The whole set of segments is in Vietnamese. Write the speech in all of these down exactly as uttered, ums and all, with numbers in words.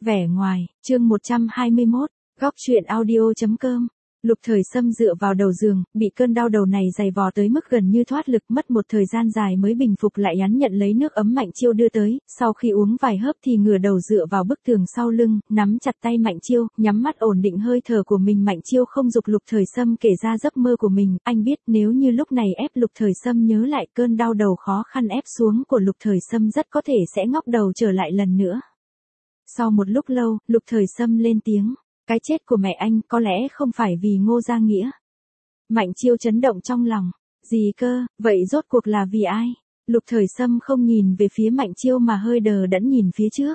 Vẻ ngoài, chương một trăm hai mươi mốt, góc truyện audio.com. Lục Thời Sâm dựa vào đầu giường, bị cơn đau đầu này dày vò tới mức gần như thoát lực, mất một thời gian dài mới bình phục lại, hắn nhận lấy nước ấm Mạnh Chiêu đưa tới, sau khi uống vài hớp thì ngửa đầu dựa vào bức tường sau lưng, nắm chặt tay Mạnh Chiêu, nhắm mắt ổn định hơi thở của mình. Mạnh Chiêu không giục Lục Thời Sâm kể ra giấc mơ của mình, anh biết nếu như lúc này ép Lục Thời Sâm nhớ lại cơn đau đầu khó khăn ép xuống của Lục Thời Sâm rất có thể sẽ ngóc đầu trở lại lần nữa. Sau một lúc lâu, Lục Thời Sâm lên tiếng. Cái chết của mẹ anh có lẽ không phải vì Ngô Gia Nghĩa. Mạnh Chiêu chấn động trong lòng. Gì cơ, vậy rốt cuộc là vì ai? Lục Thời Sâm không nhìn về phía Mạnh Chiêu mà hơi đờ đẫn nhìn phía trước.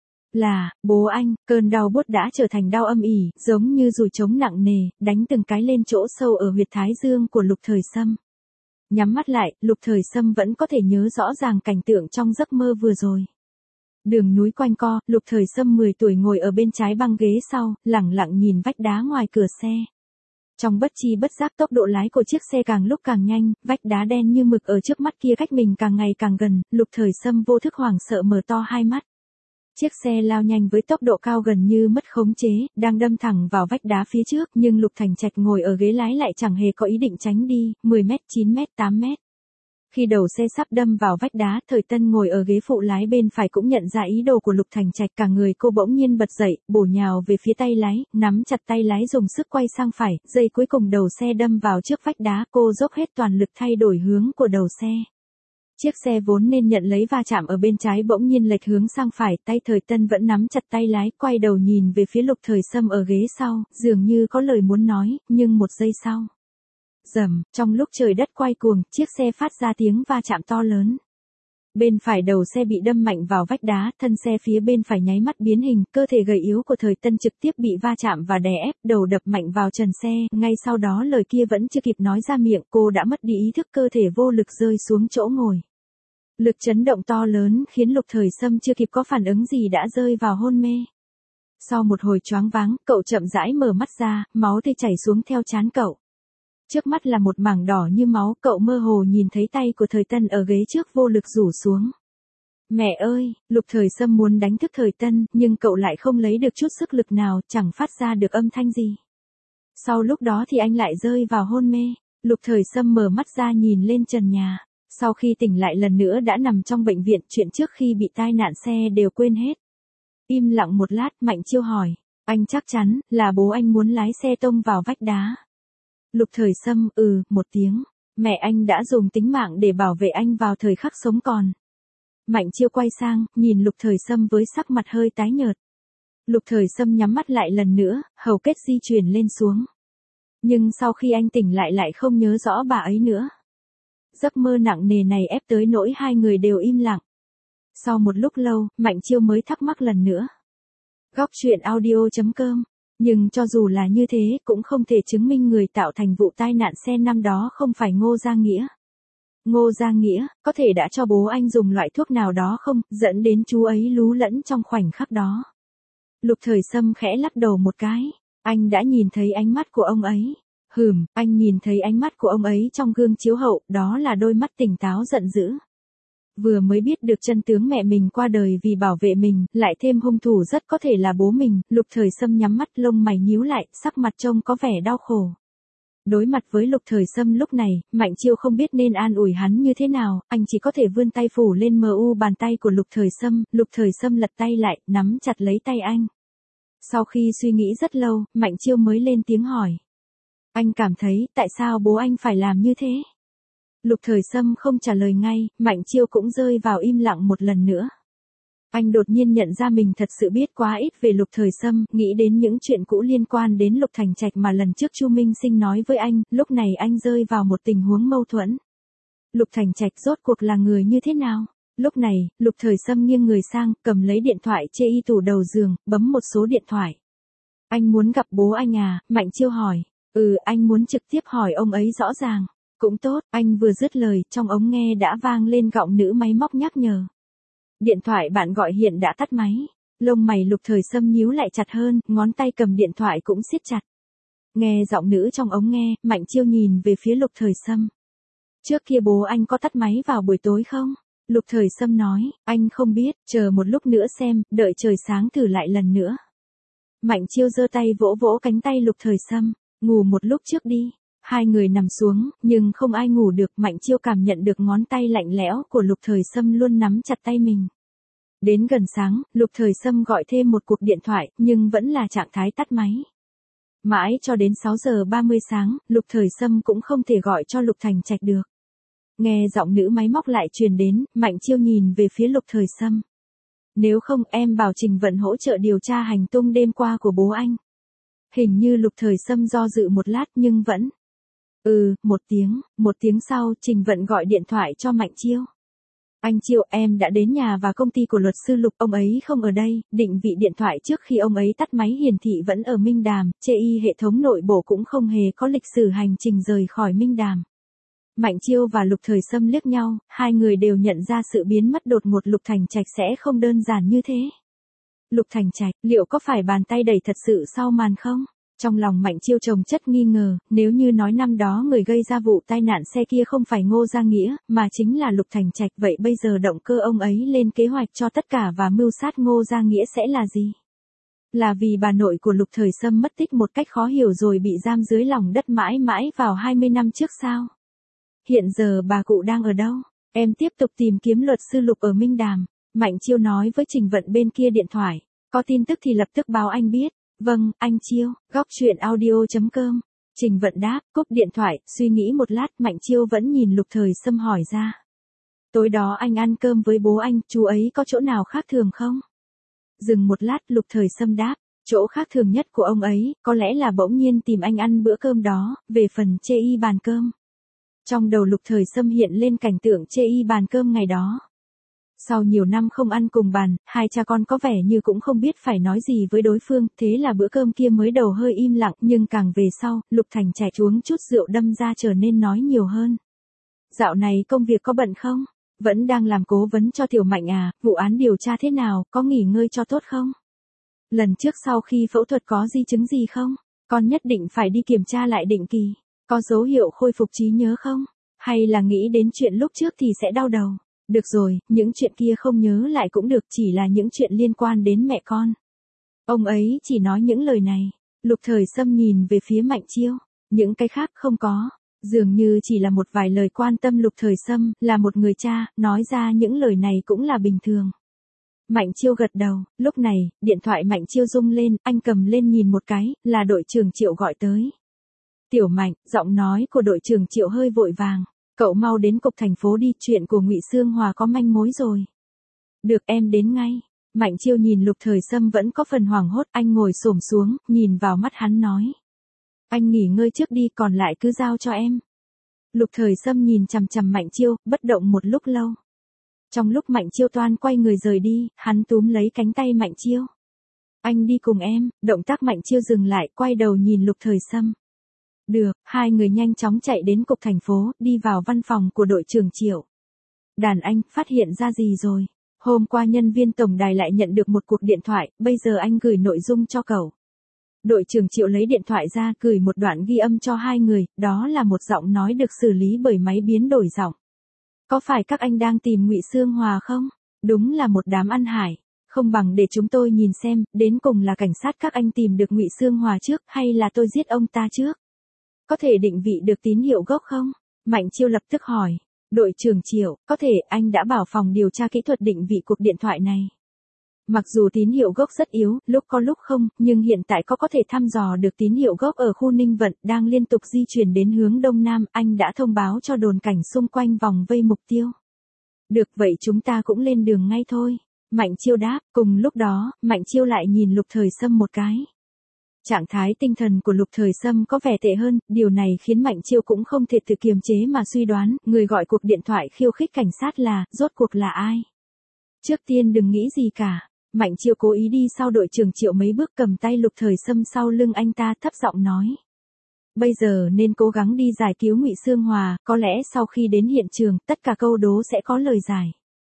Là, bố anh. Cơn đau buốt đã trở thành đau âm ỉ, giống như dùi trống nặng nề, đánh từng cái lên chỗ sâu ở huyệt thái dương của Lục Thời Sâm. Nhắm mắt lại, Lục Thời Sâm vẫn có thể nhớ rõ ràng cảnh tượng trong giấc mơ vừa rồi. Đường núi quanh co, Lục Thời Sâm mười tuổi ngồi ở bên trái băng ghế sau, lẳng lặng nhìn vách đá ngoài cửa xe. Trong bất chi bất giác tốc độ lái của chiếc xe càng lúc càng nhanh, vách đá đen như mực ở trước mắt kia cách mình càng ngày càng gần, Lục Thời Sâm vô thức hoảng sợ mở to hai mắt. Chiếc xe lao nhanh với tốc độ cao gần như mất khống chế, đang đâm thẳng vào vách đá phía trước, nhưng Lục Thành Trạch ngồi ở ghế lái lại chẳng hề có ý định tránh đi, mười mét, chín mét, tám mét. Khi đầu xe sắp đâm vào vách đá, Thời Tân ngồi ở ghế phụ lái bên phải cũng nhận ra ý đồ của Lục Thành Trạch, cả người cô bỗng nhiên bật dậy, bổ nhào về phía tay lái, nắm chặt tay lái dùng sức quay sang phải, giây cuối cùng đầu xe đâm vào trước vách đá, cô dốc hết toàn lực thay đổi hướng của đầu xe. Chiếc xe vốn nên nhận lấy va chạm ở bên trái bỗng nhiên lệch hướng sang phải, tay Thời Tân vẫn nắm chặt tay lái, quay đầu nhìn về phía Lục Thời Sâm ở ghế sau, dường như có lời muốn nói, nhưng một giây sau. Rầm, trong lúc trời đất quay cuồng, chiếc xe phát ra tiếng va chạm to lớn. Bên phải đầu xe bị đâm mạnh vào vách đá, thân xe phía bên phải nháy mắt biến hình, cơ thể gầy yếu của Thời Tân trực tiếp bị va chạm và đè ép, đầu đập mạnh vào trần xe, ngay sau đó lời kia vẫn chưa kịp nói ra miệng, cô đã mất đi ý thức, cơ thể vô lực rơi xuống chỗ ngồi. Lực chấn động to lớn khiến Lục Thời Sâm chưa kịp có phản ứng gì đã rơi vào hôn mê. Sau một hồi choáng váng, cậu chậm rãi mở mắt ra, máu tươi chảy xuống theo trán cậu. Trước mắt là một mảng đỏ như máu, cậu mơ hồ nhìn thấy tay của Thời Tân ở ghế trước vô lực rủ xuống. Mẹ ơi, Lục Thời Sâm muốn đánh thức Thời Tân, nhưng cậu lại không lấy được chút sức lực nào, chẳng phát ra được âm thanh gì. Sau lúc đó thì anh lại rơi vào hôn mê. Lục Thời Sâm mở mắt ra nhìn lên trần nhà. Sau khi tỉnh lại lần nữa đã nằm trong bệnh viện, chuyện trước khi bị tai nạn xe đều quên hết. Im lặng một lát, Mạnh Chiêu hỏi, anh chắc chắn là bố anh muốn lái xe tông vào vách đá? Lục Thời Sâm, ừ, một tiếng. Mẹ anh đã dùng tính mạng để bảo vệ anh vào thời khắc sống còn. Mạnh Chiêu quay sang, nhìn Lục Thời Sâm với sắc mặt hơi tái nhợt. Lục Thời Sâm nhắm mắt lại lần nữa, hầu kết di chuyển lên xuống. Nhưng sau khi anh tỉnh lại lại không nhớ rõ bà ấy nữa. Giấc mơ nặng nề này ép tới nỗi hai người đều im lặng. Sau một lúc lâu, Mạnh Chiêu mới thắc mắc lần nữa. Góc truyện audio.com. Nhưng cho dù là như thế, cũng không thể chứng minh người tạo thành vụ tai nạn xe năm đó không phải Ngô Gia Nghĩa. Ngô Gia Nghĩa, có thể đã cho bố anh dùng loại thuốc nào đó không, dẫn đến chú ấy lú lẫn trong khoảnh khắc đó. Lục Thời Sâm khẽ lắc đầu một cái. Anh đã nhìn thấy ánh mắt của ông ấy. Hừm, anh nhìn thấy ánh mắt của ông ấy trong gương chiếu hậu, đó là đôi mắt tỉnh táo giận dữ. Vừa mới biết được chân tướng mẹ mình qua đời vì bảo vệ mình, lại thêm hung thủ rất có thể là bố mình, Lục Thời Sâm nhắm mắt, lông mày nhíu lại, sắc mặt trông có vẻ đau khổ. Đối mặt với Lục Thời Sâm lúc này, Mạnh Chiêu không biết nên an ủi hắn như thế nào, anh chỉ có thể vươn tay phủ lên mờ u bàn tay của Lục Thời Sâm, Lục Thời Sâm lật tay lại, nắm chặt lấy tay anh. Sau khi suy nghĩ rất lâu, Mạnh Chiêu mới lên tiếng hỏi. Anh cảm thấy, tại sao bố anh phải làm như thế? Lục Thời Sâm không trả lời ngay, Mạnh Chiêu cũng rơi vào im lặng một lần nữa. Anh đột nhiên nhận ra mình thật sự biết quá ít về Lục Thời Sâm, nghĩ đến những chuyện cũ liên quan đến Lục Thành Trạch mà lần trước Chu Minh Sinh nói với anh, lúc này anh rơi vào một tình huống mâu thuẫn. Lục Thành Trạch rốt cuộc là người như thế nào? Lúc này, Lục Thời Sâm nghiêng người sang, cầm lấy điện thoại chê y tủ đầu giường, bấm một số điện thoại. Anh muốn gặp bố anh à? Mạnh Chiêu hỏi. Ừ, anh muốn trực tiếp hỏi ông ấy rõ ràng. Cũng tốt, anh vừa dứt lời, trong ống nghe đã vang lên giọng nữ máy móc nhắc nhở. Điện thoại bạn gọi hiện đã tắt máy. Lông mày Lục Thời Sâm nhíu lại chặt hơn, ngón tay cầm điện thoại cũng siết chặt. Nghe giọng nữ trong ống nghe, Mạnh Chiêu nhìn về phía Lục Thời Sâm. Trước kia bố anh có tắt máy vào buổi tối không? Lục Thời Sâm nói, anh không biết, chờ một lúc nữa xem, đợi trời sáng thử lại lần nữa. Mạnh Chiêu giơ tay vỗ vỗ cánh tay Lục Thời Sâm, ngủ một lúc trước đi. Hai người nằm xuống, nhưng không ai ngủ được. Mạnh Chiêu cảm nhận được ngón tay lạnh lẽo của Lục Thời Sâm luôn nắm chặt tay mình. Đến gần sáng, Lục Thời Sâm gọi thêm một cuộc điện thoại, nhưng vẫn là trạng thái tắt máy. Mãi cho đến sáu giờ ba mươi sáng, Lục Thời Sâm cũng không thể gọi cho Lục Thành Trạch được. Nghe giọng nữ máy móc lại truyền đến, Mạnh Chiêu nhìn về phía Lục Thời Sâm. Nếu không em bảo Trình Vận hỗ trợ điều tra hành tung đêm qua của bố anh. Hình như Lục Thời Sâm do dự một lát nhưng vẫn. Ừ, một tiếng, một tiếng sau Trình Vận gọi điện thoại cho Mạnh Chiêu. Anh Chiêu, em đã đến nhà và công ty của luật sư Lục, ông ấy không ở đây, định vị điện thoại trước khi ông ấy tắt máy hiển thị vẫn ở Minh Đàm, chê y hệ thống nội bộ cũng không hề có lịch sử hành trình rời khỏi Minh Đàm. Mạnh Chiêu và Lục Thời Sâm liếc nhau, hai người đều nhận ra sự biến mất đột ngột Lục Thành Trạch sẽ không đơn giản như thế. Lục Thành Trạch, liệu có phải bàn tay đẩy thật sự sau màn không? Trong lòng Mạnh Chiêu chồng chất nghi ngờ, nếu như nói năm đó người gây ra vụ tai nạn xe kia không phải Ngô Gia Nghĩa, mà chính là Lục Thành Trạch, vậy bây giờ động cơ ông ấy lên kế hoạch cho tất cả và mưu sát Ngô Gia Nghĩa sẽ là gì? Là vì bà nội của Lục Thời Sâm mất tích một cách khó hiểu rồi bị giam dưới lòng đất mãi mãi vào hai mươi năm trước sao? Hiện giờ bà cụ đang ở đâu? Em tiếp tục tìm kiếm luật sư Lục ở Minh Đàm. Mạnh Chiêu nói với Trình Vận bên kia điện thoại. Có tin tức thì lập tức báo anh biết. Vâng, anh Chiêu, góc chuyện audio chấm com. Trình Vận đáp, cúp điện thoại, suy nghĩ một lát, Mạnh Chiêu vẫn nhìn Lục Thời Sâm hỏi ra. Tối đó anh ăn cơm với bố anh, chú ấy có chỗ nào khác thường không? Dừng một lát, Lục Thời Sâm đáp, chỗ khác thường nhất của ông ấy, có lẽ là bỗng nhiên tìm anh ăn bữa cơm đó, về phần chê y bàn cơm. Trong đầu Lục Thời Sâm hiện lên cảnh tượng chê y bàn cơm ngày đó. Sau nhiều năm không ăn cùng bàn, hai cha con có vẻ như cũng không biết phải nói gì với đối phương, thế là bữa cơm kia mới đầu hơi im lặng, nhưng càng về sau, Lục Thành Trạch uống chút rượu đâm ra trở nên nói nhiều hơn. Dạo này công việc có bận không? Vẫn đang làm cố vấn cho Tiểu Mạnh à, vụ án điều tra thế nào, có nghỉ ngơi cho tốt không? Lần trước sau khi phẫu thuật có di chứng gì không? Con nhất định phải đi kiểm tra lại định kỳ. Có dấu hiệu khôi phục trí nhớ không? Hay là nghĩ đến chuyện lúc trước thì sẽ đau đầu? Được rồi, những chuyện kia không nhớ lại cũng được, chỉ là những chuyện liên quan đến mẹ con. Ông ấy chỉ nói những lời này. Lục Thời Sâm nhìn về phía Mạnh Chiêu. Những cái khác không có. Dường như chỉ là một vài lời quan tâm. Lục Thời Sâm, là một người cha, nói ra những lời này cũng là bình thường. Mạnh Chiêu gật đầu, lúc này, điện thoại Mạnh Chiêu rung lên, anh cầm lên nhìn một cái, là đội trưởng Triệu gọi tới. Tiểu Mạnh, giọng nói của đội trưởng Triệu hơi vội vàng. Cậu mau đến cục thành phố đi, chuyện của Ngụy Xương Hòa có manh mối rồi. Được, em đến ngay. Mạnh Chiêu nhìn Lục Thời Sâm vẫn có phần hoảng hốt, anh ngồi xổm xuống, nhìn vào mắt hắn nói. Anh nghỉ ngơi trước đi, còn lại cứ giao cho em. Lục Thời Sâm nhìn chằm chằm Mạnh Chiêu, bất động một lúc lâu. Trong lúc Mạnh Chiêu toan quay người rời đi, hắn túm lấy cánh tay Mạnh Chiêu. Anh đi cùng em, động tác Mạnh Chiêu dừng lại, quay đầu nhìn Lục Thời Sâm. Được, hai người nhanh chóng chạy đến cục thành phố, đi vào văn phòng của đội trưởng Triệu. Đàn anh, phát hiện ra gì rồi? Hôm qua nhân viên tổng đài lại nhận được một cuộc điện thoại, bây giờ anh gửi nội dung cho cậu. Đội trưởng Triệu lấy điện thoại ra, gửi một đoạn ghi âm cho hai người, đó là một giọng nói được xử lý bởi máy biến đổi giọng. Có phải các anh đang tìm Ngụy Xương Hòa không? Đúng là một đám ăn hải. Không bằng để chúng tôi nhìn xem, đến cùng là cảnh sát các anh tìm được Ngụy Xương Hòa trước, hay là tôi giết ông ta trước? Có thể định vị được tín hiệu gốc không? Mạnh Chiêu lập tức hỏi. Đội trưởng Triệu, có thể, anh đã bảo phòng điều tra kỹ thuật định vị cuộc điện thoại này. Mặc dù tín hiệu gốc rất yếu, lúc có lúc không, nhưng hiện tại có có thể thăm dò được tín hiệu gốc ở khu Ninh Vận, đang liên tục di chuyển đến hướng Đông Nam, anh đã thông báo cho đồn cảnh xung quanh vòng vây mục tiêu. Được vậy chúng ta cũng lên đường ngay thôi. Mạnh Chiêu đáp, cùng lúc đó, Mạnh Chiêu lại nhìn Lục Thời Sâm một cái. Trạng thái tinh thần của Lục Thời Sâm có vẻ tệ hơn, điều này khiến Mạnh Chiêu cũng không thể tự kiềm chế mà suy đoán, người gọi cuộc điện thoại khiêu khích cảnh sát là, rốt cuộc là ai? Trước tiên đừng nghĩ gì cả. Mạnh Chiêu cố ý đi sau đội trưởng Triệu mấy bước, cầm tay Lục Thời Sâm sau lưng anh ta, thấp giọng nói. Bây giờ nên cố gắng đi giải cứu Ngụy Xương Hòa, có lẽ sau khi đến hiện trường, tất cả câu đố sẽ có lời giải.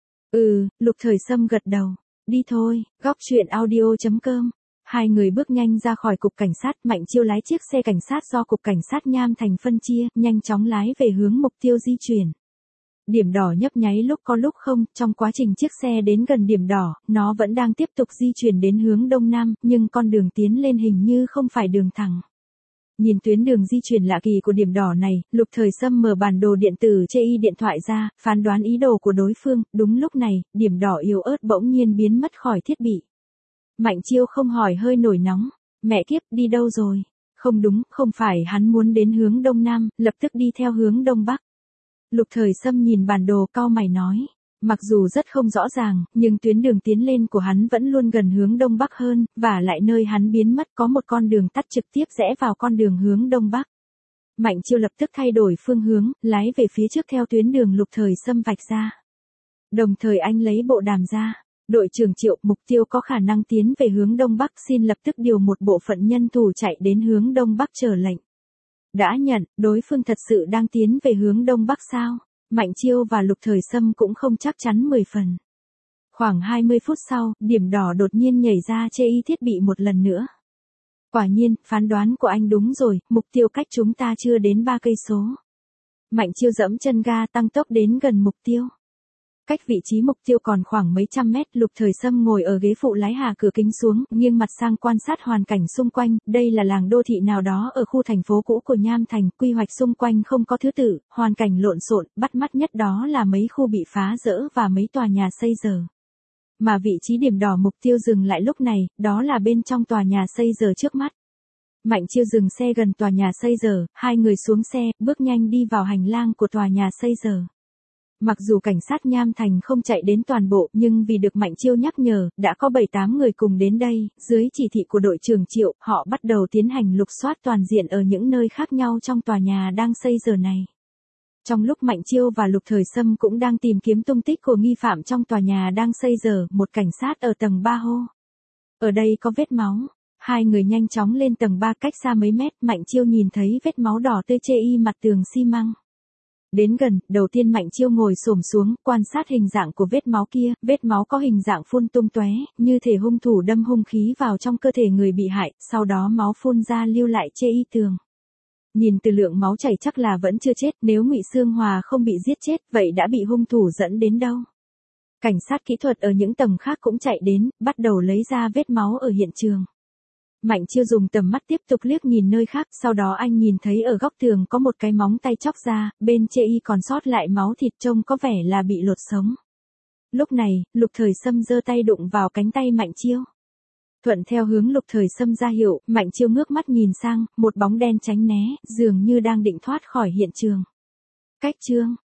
Ừ, Lục Thời Sâm gật đầu. Đi thôi, góc chuyện audio chấm com. Hai người bước nhanh ra khỏi cục cảnh sát, Mạnh Chiêu lái chiếc xe cảnh sát do cục cảnh sát Nham Thành phân chia, nhanh chóng lái về hướng mục tiêu di chuyển. Điểm đỏ nhấp nháy lúc có lúc không, trong quá trình chiếc xe đến gần điểm đỏ, nó vẫn đang tiếp tục di chuyển đến hướng đông nam, nhưng con đường tiến lên hình như không phải đường thẳng. Nhìn tuyến đường di chuyển lạ kỳ của điểm đỏ này, Lục Thời Sâm mở bản đồ điện tử chê y điện thoại ra, phán đoán ý đồ của đối phương, đúng lúc này, điểm đỏ yếu ớt bỗng nhiên biến mất khỏi thiết bị. Mạnh Chiêu không hỏi hơi nổi nóng, mẹ kiếp, đi đâu rồi? Không đúng, không phải hắn muốn đến hướng đông nam, lập tức đi theo hướng đông bắc. Lục Thời Sâm nhìn bản đồ cau mày nói, mặc dù rất không rõ ràng, nhưng tuyến đường tiến lên của hắn vẫn luôn gần hướng đông bắc hơn, và lại nơi hắn biến mất có một con đường tắt trực tiếp rẽ vào con đường hướng đông bắc. Mạnh Chiêu lập tức thay đổi phương hướng, lái về phía trước theo tuyến đường Lục Thời Sâm vạch ra. Đồng thời anh lấy bộ đàm ra, đội trưởng Triệu, mục tiêu có khả năng tiến về hướng đông bắc, xin lập tức điều một bộ phận nhân thủ chạy đến hướng đông bắc chờ lệnh. Đã nhận, đối phương thật sự đang tiến về hướng đông bắc sao? Mạnh Chiêu và Lục Thời Sâm cũng không chắc chắn mười phần. Khoảng hai mươi phút sau, điểm đỏ đột nhiên nhảy ra chê y thiết bị một lần nữa. Quả nhiên, phán đoán của anh đúng rồi, mục tiêu cách chúng ta chưa đến ba cây số. Mạnh Chiêu giẫm chân ga tăng tốc đến gần mục tiêu. Cách vị trí mục tiêu còn khoảng mấy trăm mét, Lục Thời Sâm ngồi ở ghế phụ lái hạ cửa kính xuống, nghiêng mặt sang quan sát hoàn cảnh xung quanh, đây là làng đô thị nào đó ở khu thành phố cũ của Nham Thành, quy hoạch xung quanh không có thứ tự, hoàn cảnh lộn xộn, bắt mắt nhất đó là mấy khu bị phá dỡ và mấy tòa nhà xây dở. Mà vị trí điểm đỏ mục tiêu dừng lại lúc này, đó là bên trong tòa nhà xây dở trước mắt. Mạnh Chiêu dừng xe gần tòa nhà xây dở, hai người xuống xe, bước nhanh đi vào hành lang của tòa nhà xây dở. Mặc dù cảnh sát Nham Thành không chạy đến toàn bộ, nhưng vì được Mạnh Chiêu nhắc nhở, đã có bảy tám người cùng đến đây, dưới chỉ thị của đội trưởng Triệu, họ bắt đầu tiến hành lục soát toàn diện ở những nơi khác nhau trong tòa nhà đang xây dở này. Trong lúc Mạnh Chiêu và Lục Thời Sâm cũng đang tìm kiếm tung tích của nghi phạm trong tòa nhà đang xây dở, một cảnh sát ở tầng ba hô. Ở đây có vết máu. Hai người nhanh chóng lên tầng ba cách xa mấy mét, Mạnh Chiêu nhìn thấy vết máu đỏ tươi chê y mặt tường xi măng. Đến gần, đầu tiên Mạnh Chiêu ngồi xổm xuống, quan sát hình dạng của vết máu kia, vết máu có hình dạng phun tung tóe, như thể hung thủ đâm hung khí vào trong cơ thể người bị hại, sau đó máu phun ra lưu lại chê y tường. Nhìn từ lượng máu chảy chắc là vẫn chưa chết, nếu Ngụy Sương Hòa không bị giết chết, vậy đã bị hung thủ dẫn đến đâu? Cảnh sát kỹ thuật ở những tầng khác cũng chạy đến, bắt đầu lấy ra vết máu ở hiện trường. Mạnh Chiêu dùng tầm mắt tiếp tục liếc nhìn nơi khác, sau đó anh nhìn thấy ở góc tường có một cái móng tay chóc ra, bên chê y còn sót lại máu thịt trông có vẻ là bị lột sống. Lúc này, Lục Thời Sâm giơ tay đụng vào cánh tay Mạnh Chiêu. Thuận theo hướng Lục Thời Sâm ra hiệu, Mạnh Chiêu ngước mắt nhìn sang, một bóng đen tránh né, dường như đang định thoát khỏi hiện trường. Cách chương